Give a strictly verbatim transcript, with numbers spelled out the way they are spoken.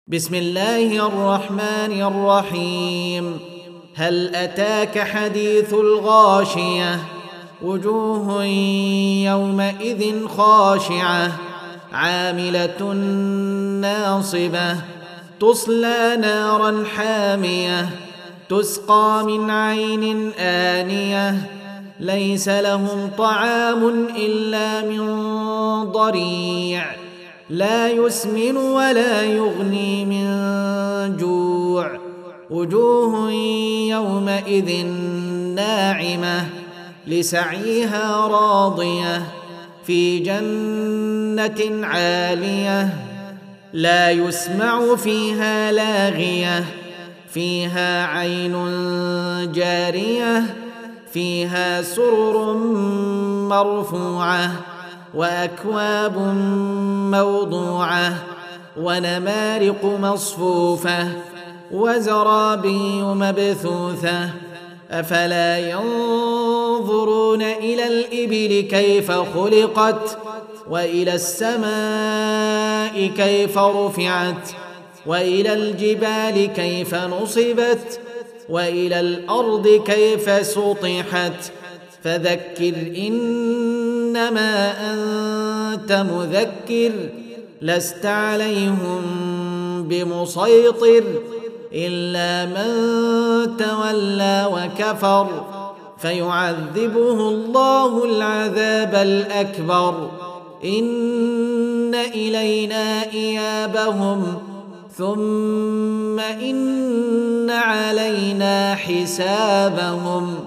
بسم الله الرحمن الرحيم. هل أتاك حديث الغاشية؟ وجوه يومئذ خاشعة عاملة ناصبة تصلى نارا حامية تسقى من عين آنية ليس لهم طعام إلا من ضريع لا يسمن ولا يغني من جوع. وجوه يومئذ ناعمة لسعيها راضية في جنة عالية لا يسمع فيها لاغية فيها عين جارية فيها سرر مرفوعة وأكواب موضوعة ونمارق مصفوفة وزرابي مبثوثة أفلا ينظرون إلى الإبل كيف خلقت وإلى السماء كيف رفعت وإلى الجبال كيف نصبت وإلى الأرض كيف سطحت فذكر إنما أنت مذكر لست عليهم بمسيطر إلا من تولى وكفر فيعذبه الله العذاب الأكبر. إن إلينا إيابهم ثم إن علينا حسابهم.